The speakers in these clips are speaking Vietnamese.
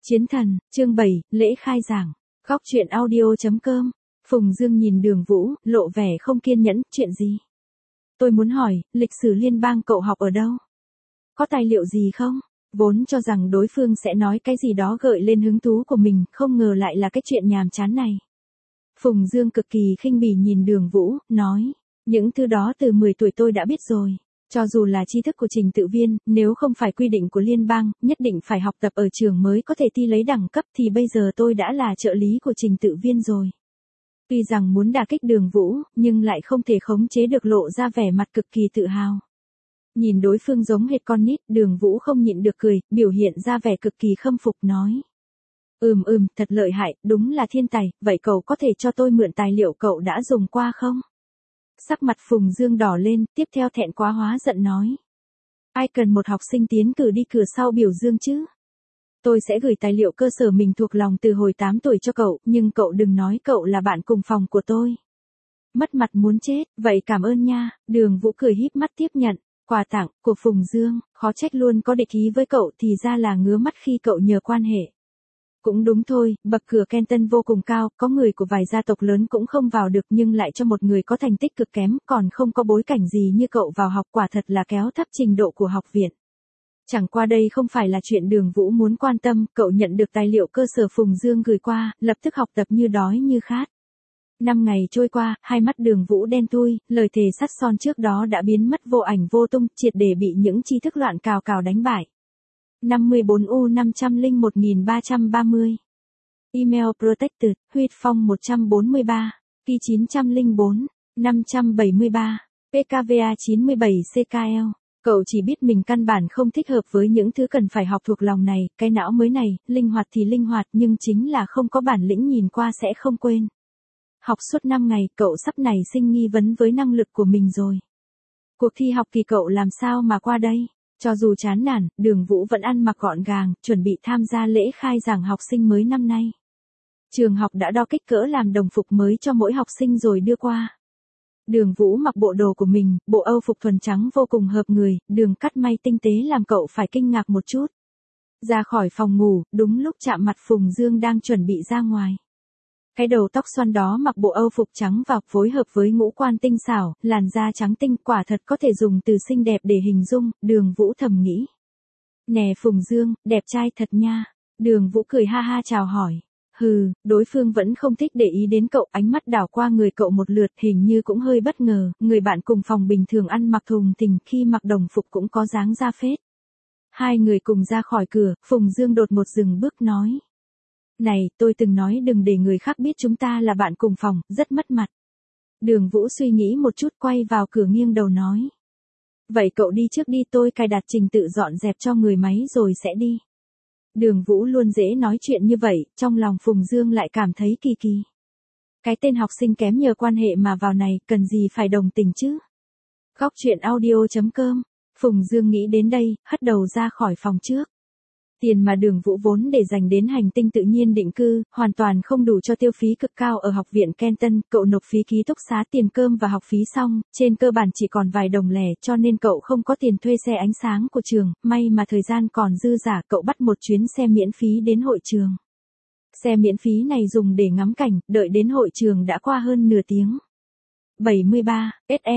Chiến thần, chương 7, lễ khai giảng. Góc truyện audio.com. Phùng Dương nhìn Đường Vũ, lộ vẻ không kiên nhẫn, chuyện gì? Tôi muốn hỏi, lịch sử liên bang cậu học ở đâu? Có tài liệu gì không? Vốn cho rằng đối phương sẽ nói cái gì đó gợi lên hứng thú của mình, không ngờ lại là cái chuyện nhàm chán này. Phùng Dương cực kỳ khinh bỉ nhìn Đường Vũ, nói, những thứ đó từ 10 tuổi tôi đã biết rồi. Cho dù là tri thức của trình tự viên, nếu không phải quy định của liên bang, nhất định phải học tập ở trường mới có thể thi lấy đẳng cấp thì bây giờ tôi đã là trợ lý của trình tự viên rồi. Tuy rằng muốn đả kích Đường Vũ, nhưng lại không thể khống chế được lộ ra vẻ mặt cực kỳ tự hào. Nhìn đối phương giống hệt con nít, Đường Vũ không nhịn được cười, biểu hiện ra vẻ cực kỳ khâm phục nói. Thật lợi hại, đúng là thiên tài, vậy cậu có thể cho tôi mượn tài liệu cậu đã dùng qua không? Sắc mặt Phùng Dương đỏ lên, tiếp theo thẹn quá hóa giận nói. Ai cần một học sinh tiến cử đi cửa sau biểu dương chứ? Tôi sẽ gửi tài liệu cơ sở mình thuộc lòng từ hồi 8 tuổi cho cậu, nhưng cậu đừng nói cậu là bạn cùng phòng của tôi. Mất mặt muốn chết, vậy cảm ơn nha, Đường Vũ cười híp mắt tiếp nhận. Quà tặng của Phùng Dương, khó trách luôn có địch ý với cậu thì ra là ngứa mắt khi cậu nhờ quan hệ. Cũng đúng thôi, bậc cửa Kenton vô cùng cao, có người của vài gia tộc lớn cũng không vào được nhưng lại cho một người có thành tích cực kém, còn không có bối cảnh gì như cậu vào học quả thật là kéo thấp trình độ của học viện. Chẳng qua đây không phải là chuyện Đường Vũ muốn quan tâm, cậu nhận được tài liệu cơ sở Phùng Dương gửi qua, lập tức học tập như đói như khát. 5 ngày trôi qua, hai mắt Đường Vũ đen thui, lời thề sắt son trước đó đã biến mất vô ảnh vô tung, triệt để bị những tri thức loạn cào cào đánh bại. 54U501330. Email Protected, Huyết Phong 143, Kỳ 904, 573, PKVA 97CKL. Cậu chỉ biết mình căn bản không thích hợp với những thứ cần phải học thuộc lòng này, cái não mới này, linh hoạt thì linh hoạt nhưng chính là không có bản lĩnh nhìn qua sẽ không quên. Học suốt 5 ngày, cậu sắp nảy sinh nghi vấn với năng lực của mình rồi. Cuộc thi học kỳ cậu làm sao mà qua đây? Cho dù chán nản, Đường Vũ vẫn ăn mặc gọn gàng, chuẩn bị tham gia lễ khai giảng học sinh mới năm nay. Trường học đã đo kích cỡ làm đồng phục mới cho mỗi học sinh rồi đưa qua. Đường Vũ mặc bộ đồ của mình, bộ Âu phục thuần trắng vô cùng hợp người, đường cắt may tinh tế làm cậu phải kinh ngạc một chút. Ra khỏi phòng ngủ, đúng lúc chạm mặt Phùng Dương đang chuẩn bị ra ngoài. Cái đầu tóc xoăn đó mặc bộ Âu phục trắng vào phối hợp với ngũ quan tinh xảo, làn da trắng tinh quả thật có thể dùng từ xinh đẹp để hình dung, Đường Vũ thầm nghĩ. Nè Phùng Dương, đẹp trai thật nha. Đường Vũ cười ha ha chào hỏi. Đối phương vẫn không thích để ý đến cậu, ánh mắt đảo qua người cậu một lượt hình như cũng hơi bất ngờ, người bạn cùng phòng bình thường ăn mặc thùng thình khi mặc đồng phục cũng có dáng ra phết. Hai người cùng ra khỏi cửa, Phùng Dương đột ngột dừng bước nói. Này, tôi từng nói đừng để người khác biết chúng ta là bạn cùng phòng, rất mất mặt. Đường Vũ suy nghĩ một chút quay vào cửa nghiêng đầu nói. Vậy cậu đi trước đi, tôi cài đặt trình tự dọn dẹp cho người máy rồi sẽ đi. Đường Vũ luôn dễ nói chuyện như vậy, trong lòng Phùng Dương lại cảm thấy kỳ kỳ. Cái tên học sinh kém nhờ quan hệ mà vào này, cần gì phải đồng tình chứ? Góc truyện audio.com. Phùng Dương nghĩ đến đây, hất đầu ra khỏi phòng trước. Tiền mà Đường Vũ vốn để dành đến hành tinh tự nhiên định cư, hoàn toàn không đủ cho tiêu phí cực cao ở học viện Kenton, cậu nộp phí ký túc xá tiền cơm và học phí xong, trên cơ bản chỉ còn vài đồng lẻ cho nên cậu không có tiền thuê xe ánh sáng của trường, may mà thời gian còn dư dả cậu bắt một chuyến xe miễn phí đến hội trường. Xe miễn phí này dùng để ngắm cảnh, đợi đến hội trường đã qua hơn nửa tiếng. 73,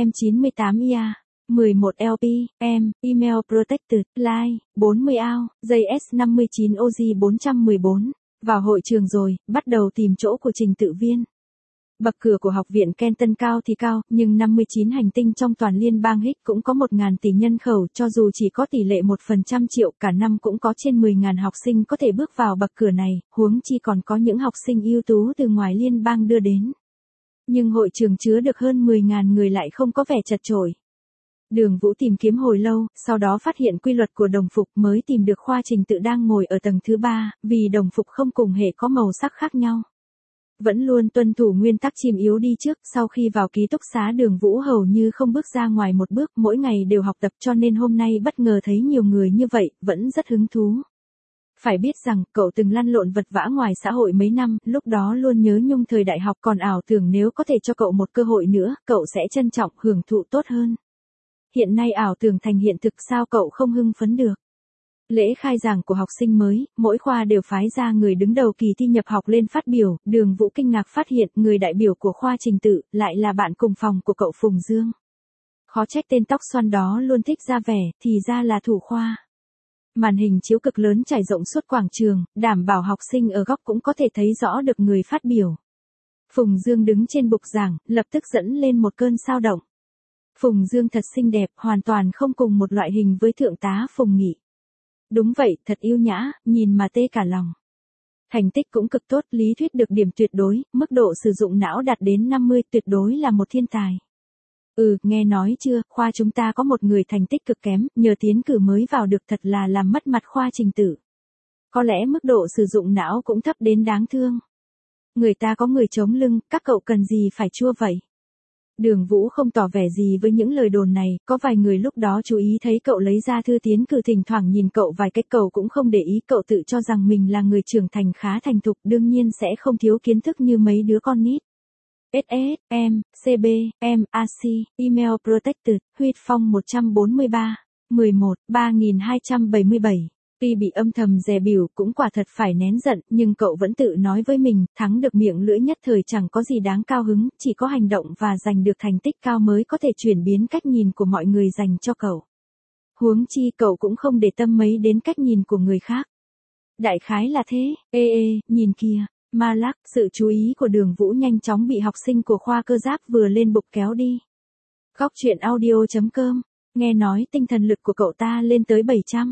SM98IA. 11 LP, email protected, line, 40 ao, JS59 OG 414. Vào hội trường rồi, bắt đầu tìm chỗ của trình tự viên. Bậc cửa của học viện Kenton cao thì cao, nhưng 59 hành tinh trong toàn liên bang Higgs cũng có 1.000 tỷ nhân khẩu, cho dù chỉ có tỷ lệ 1% triệu, cả năm cũng có trên 10.000 học sinh có thể bước vào bậc cửa này, huống chi còn có những học sinh ưu tú từ ngoài liên bang đưa đến. Nhưng hội trường chứa được hơn 10.000 người lại không có vẻ chật chội. Đường Vũ tìm kiếm hồi lâu, sau đó phát hiện quy luật của đồng phục mới tìm được khoa trình tự đang ngồi ở tầng thứ 3, vì đồng phục không cùng hệ có màu sắc khác nhau. Vẫn luôn tuân thủ nguyên tắc chim yếu đi trước, sau khi vào ký túc xá Đường Vũ hầu như không bước ra ngoài một bước, mỗi ngày đều học tập cho nên hôm nay bất ngờ thấy nhiều người như vậy, vẫn rất hứng thú. Phải biết rằng, cậu từng lăn lộn vật vã ngoài xã hội mấy năm, lúc đó luôn nhớ nhung thời đại học còn ảo tưởng nếu có thể cho cậu một cơ hội nữa, cậu sẽ trân trọng hưởng thụ tốt hơn. Hiện nay ảo tưởng thành hiện thực sao cậu không hưng phấn được. Lễ khai giảng của học sinh mới, mỗi khoa đều phái ra người đứng đầu kỳ thi nhập học lên phát biểu, Đường Vũ kinh ngạc phát hiện người đại biểu của khoa trình tự lại là bạn cùng phòng của cậu Phùng Dương. Khó trách tên tóc xoăn đó luôn thích ra vẻ, thì ra là thủ khoa. Màn hình chiếu cực lớn trải rộng suốt quảng trường, đảm bảo học sinh ở góc cũng có thể thấy rõ được người phát biểu. Phùng Dương đứng trên bục giảng, lập tức dẫn lên một cơn sao động. Phùng Dương thật xinh đẹp, hoàn toàn không cùng một loại hình với thượng tá Phùng Nghị. Đúng vậy, thật yêu nhã, nhìn mà tê cả lòng. Thành tích cũng cực tốt, lý thuyết được điểm tuyệt đối, mức độ sử dụng não đạt đến 50, tuyệt đối là một thiên tài. Nghe nói chưa, khoa chúng ta có một người thành tích cực kém, nhờ tiến cử mới vào được, thật là làm mất mặt khoa trình tự. Có lẽ mức độ sử dụng não cũng thấp đến đáng thương. Người ta có người chống lưng, các cậu cần gì phải chua vậy? Đường Vũ không tỏ vẻ gì với những lời đồn này, có vài người lúc đó chú ý thấy cậu lấy ra thư tiến cử, thỉnh thoảng nhìn cậu vài cách, cậu cũng không để ý, cậu tự cho rằng mình là người trưởng thành khá thành thục, đương nhiên sẽ không thiếu kiến thức như mấy đứa con nít. SS, M, CB, M, AC, Email Protected, Huyết Phong 143, 11, 3277. Tuy bị âm thầm dè bỉu cũng quả thật phải nén giận, nhưng cậu vẫn tự nói với mình, thắng được miệng lưỡi nhất thời chẳng có gì đáng cao hứng, chỉ có hành động và giành được thành tích cao mới có thể chuyển biến cách nhìn của mọi người dành cho cậu. Huống chi cậu cũng không để tâm mấy đến cách nhìn của người khác. Đại khái là thế, nhìn kìa. Ma lắc, sự chú ý của Đường Vũ nhanh chóng bị học sinh của khoa cơ giáp vừa lên bục kéo đi. Góc truyện audio.com, nghe nói tinh thần lực của cậu ta lên tới 700.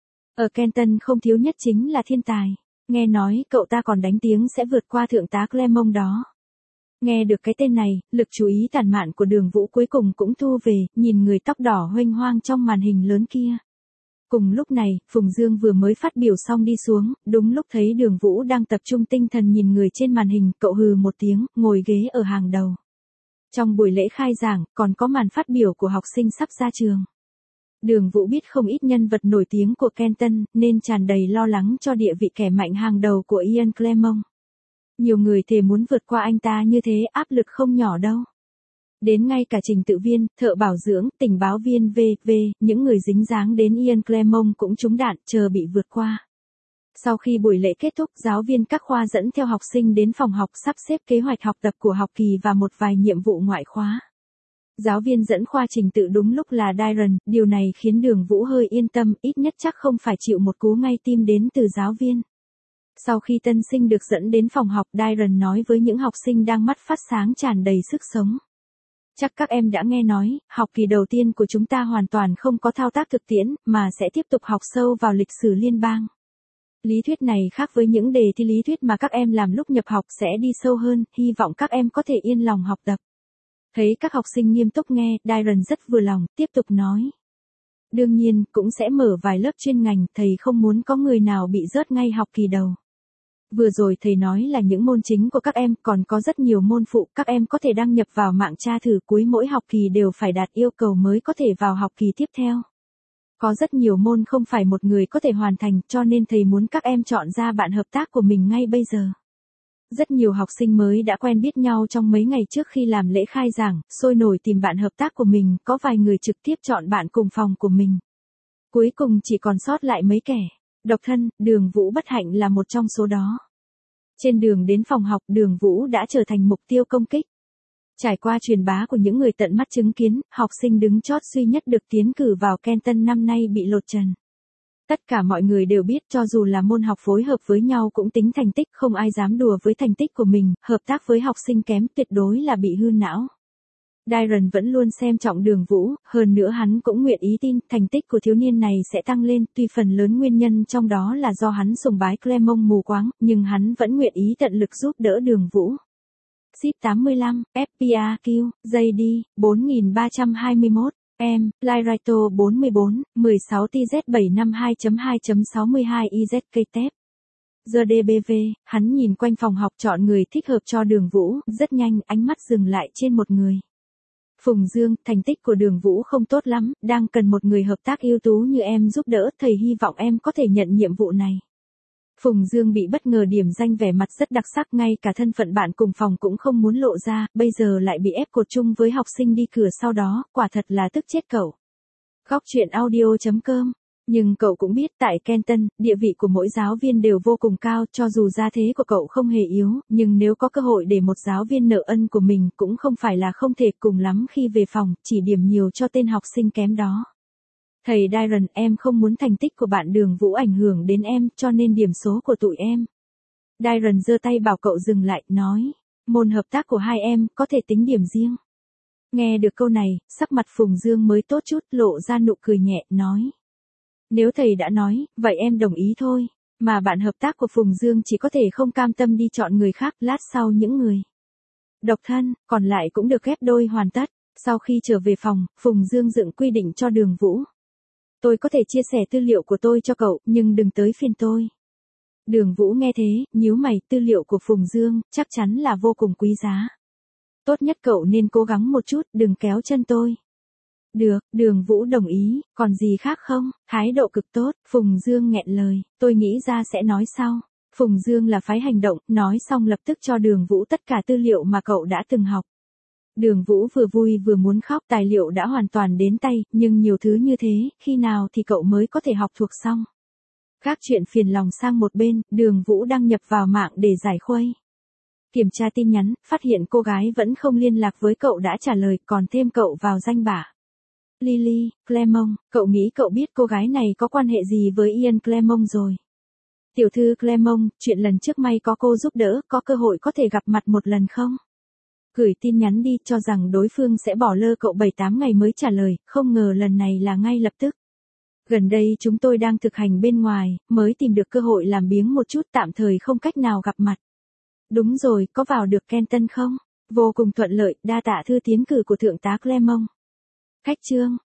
Ở Kenton không thiếu nhất chính là thiên tài. Nghe nói cậu ta còn đánh tiếng sẽ vượt qua thượng tá Clermont đó. Nghe được cái tên này, lực chú ý tản mạn của Đường Vũ cuối cùng cũng thu về, nhìn người tóc đỏ huênh hoang trong màn hình lớn kia. Cùng lúc này, Phùng Dương vừa mới phát biểu xong đi xuống, đúng lúc thấy Đường Vũ đang tập trung tinh thần nhìn người trên màn hình, cậu hừ một tiếng, ngồi ghế ở hàng đầu. Trong buổi lễ khai giảng, còn có màn phát biểu của học sinh sắp ra trường. Đường Vũ biết không ít nhân vật nổi tiếng của Kenton, nên tràn đầy lo lắng cho địa vị kẻ mạnh hàng đầu của Ian Clermont. Nhiều người thề muốn vượt qua anh ta như thế, áp lực không nhỏ đâu. Đến ngay cả trình tự viên, thợ bảo dưỡng, tình báo viên v.v., những người dính dáng đến Ian Clermont cũng trúng đạn, chờ bị vượt qua. Sau khi buổi lễ kết thúc, giáo viên các khoa dẫn theo học sinh đến phòng học sắp xếp kế hoạch học tập của học kỳ và một vài nhiệm vụ ngoại khóa. Giáo viên dẫn khoa trình tự đúng lúc là Darren, điều này khiến Đường Vũ hơi yên tâm, ít nhất chắc không phải chịu một cú ngay tim đến từ giáo viên. Sau khi tân sinh được dẫn đến phòng học, Darren nói với những học sinh đang mắt phát sáng tràn đầy sức sống. Chắc các em đã nghe nói, học kỳ đầu tiên của chúng ta hoàn toàn không có thao tác thực tiễn, mà sẽ tiếp tục học sâu vào lịch sử liên bang. Lý thuyết này khác với những đề thi lý thuyết mà các em làm lúc nhập học, sẽ đi sâu hơn, hy vọng các em có thể yên lòng học tập. Thấy các học sinh nghiêm túc nghe, Darren rất vừa lòng, tiếp tục nói. Đương nhiên, cũng sẽ mở vài lớp chuyên ngành, thầy không muốn có người nào bị rớt ngay học kỳ đầu. Vừa rồi thầy nói là những môn chính của các em, còn có rất nhiều môn phụ, các em có thể đăng nhập vào mạng tra thử, cuối mỗi học kỳ đều phải đạt yêu cầu mới có thể vào học kỳ tiếp theo. Có rất nhiều môn không phải một người có thể hoàn thành, cho nên thầy muốn các em chọn ra bạn hợp tác của mình ngay bây giờ. Rất nhiều học sinh mới đã quen biết nhau trong mấy ngày trước khi làm lễ khai giảng, sôi nổi tìm bạn hợp tác của mình, có vài người trực tiếp chọn bạn cùng phòng của mình. Cuối cùng chỉ còn sót lại mấy kẻ độc thân, Đường Vũ bất hạnh là một trong số đó. Trên đường đến phòng học, Đường Vũ đã trở thành mục tiêu công kích. Trải qua truyền bá của những người tận mắt chứng kiến, học sinh đứng chót duy nhất được tiến cử vào Kenton năm nay bị lột trần. Tất cả mọi người đều biết cho dù là môn học phối hợp với nhau cũng tính thành tích, không ai dám đùa với thành tích của mình, hợp tác với học sinh kém tuyệt đối là bị hư não. Darren vẫn luôn xem trọng Đường Vũ, hơn nữa hắn cũng nguyện ý tin thành tích của thiếu niên này sẽ tăng lên, tuy phần lớn nguyên nhân trong đó là do hắn sùng bái Clermont mù quáng, nhưng hắn vẫn nguyện ý tận lực giúp đỡ Đường Vũ. Zip 85, FPAQ, JD, 4321, M, Lyraito 44, 16 TZ752.2.62 IZK. Giờ DBV, hắn nhìn quanh phòng học chọn người thích hợp cho Đường Vũ, rất nhanh ánh mắt dừng lại trên một người. Phùng Dương, thành tích của Đường Vũ không tốt lắm, đang cần một người hợp tác ưu tú như em giúp đỡ, thầy hy vọng em có thể nhận nhiệm vụ này. Phùng Dương bị bất ngờ điểm danh, vẻ mặt rất đặc sắc, ngay cả thân phận bạn cùng phòng cũng không muốn lộ ra, bây giờ lại bị ép cột chung với học sinh đi cửa sau đó, quả thật là tức chết cậu. Góc truyện audio.com Nhưng cậu cũng biết tại Kenton, địa vị của mỗi giáo viên đều vô cùng cao, cho dù gia thế của cậu không hề yếu, nhưng nếu có cơ hội để một giáo viên nợ ân của mình cũng không phải là không thể, cùng lắm khi về phòng, chỉ điểm nhiều cho tên học sinh kém đó. Thầy Dyron, em không muốn thành tích của bạn Đường Vũ ảnh hưởng đến em, cho nên điểm số của tụi em. Dyron giơ tay bảo cậu dừng lại, nói, môn hợp tác của hai em có thể tính điểm riêng. Nghe được câu này, sắc mặt Phùng Dương mới tốt chút, lộ ra nụ cười nhẹ, nói. Nếu thầy đã nói, vậy em đồng ý thôi. Mà bạn hợp tác của Phùng Dương chỉ có thể không cam tâm đi chọn người khác, lát sau những người độc thân, còn lại cũng được ghép đôi hoàn tất. Sau khi trở về phòng, Phùng Dương dựng quy định cho Đường Vũ. Tôi có thể chia sẻ tư liệu của tôi cho cậu, nhưng đừng tới phiên tôi. Đường Vũ nghe thế, nhíu mày, tư liệu của Phùng Dương, chắc chắn là vô cùng quý giá. Tốt nhất cậu nên cố gắng một chút, đừng kéo chân tôi. Được, Đường Vũ đồng ý, còn gì khác không? Thái độ cực tốt, Phùng Dương nghẹn lời, tôi nghĩ ra sẽ nói sau. Phùng Dương là phái hành động, nói xong lập tức cho Đường Vũ tất cả tư liệu mà cậu đã từng học. Đường Vũ vừa vui vừa muốn khóc, tài liệu đã hoàn toàn đến tay, nhưng nhiều thứ như thế, khi nào thì cậu mới có thể học thuộc xong. Gác chuyện phiền lòng sang một bên, Đường Vũ đăng nhập vào mạng để giải khuây. Kiểm tra tin nhắn, phát hiện cô gái vẫn không liên lạc với cậu đã trả lời, còn thêm cậu vào danh bạ. Lily, Clermont, cậu nghĩ cậu biết cô gái này có quan hệ gì với Ian Clermont rồi. Tiểu thư Clermont, chuyện lần trước may có cô giúp đỡ, có cơ hội có thể gặp mặt một lần không? Gửi tin nhắn đi, cho rằng đối phương sẽ bỏ lơ cậu 7-8 ngày mới trả lời, không ngờ lần này là ngay lập tức. Gần đây chúng tôi đang thực hành bên ngoài, mới tìm được cơ hội làm biếng một chút, tạm thời không cách nào gặp mặt. Đúng rồi, có vào được Kenton không? Vô cùng thuận lợi, đa tạ thư tiến cử của thượng tá Clermont. Khách chương.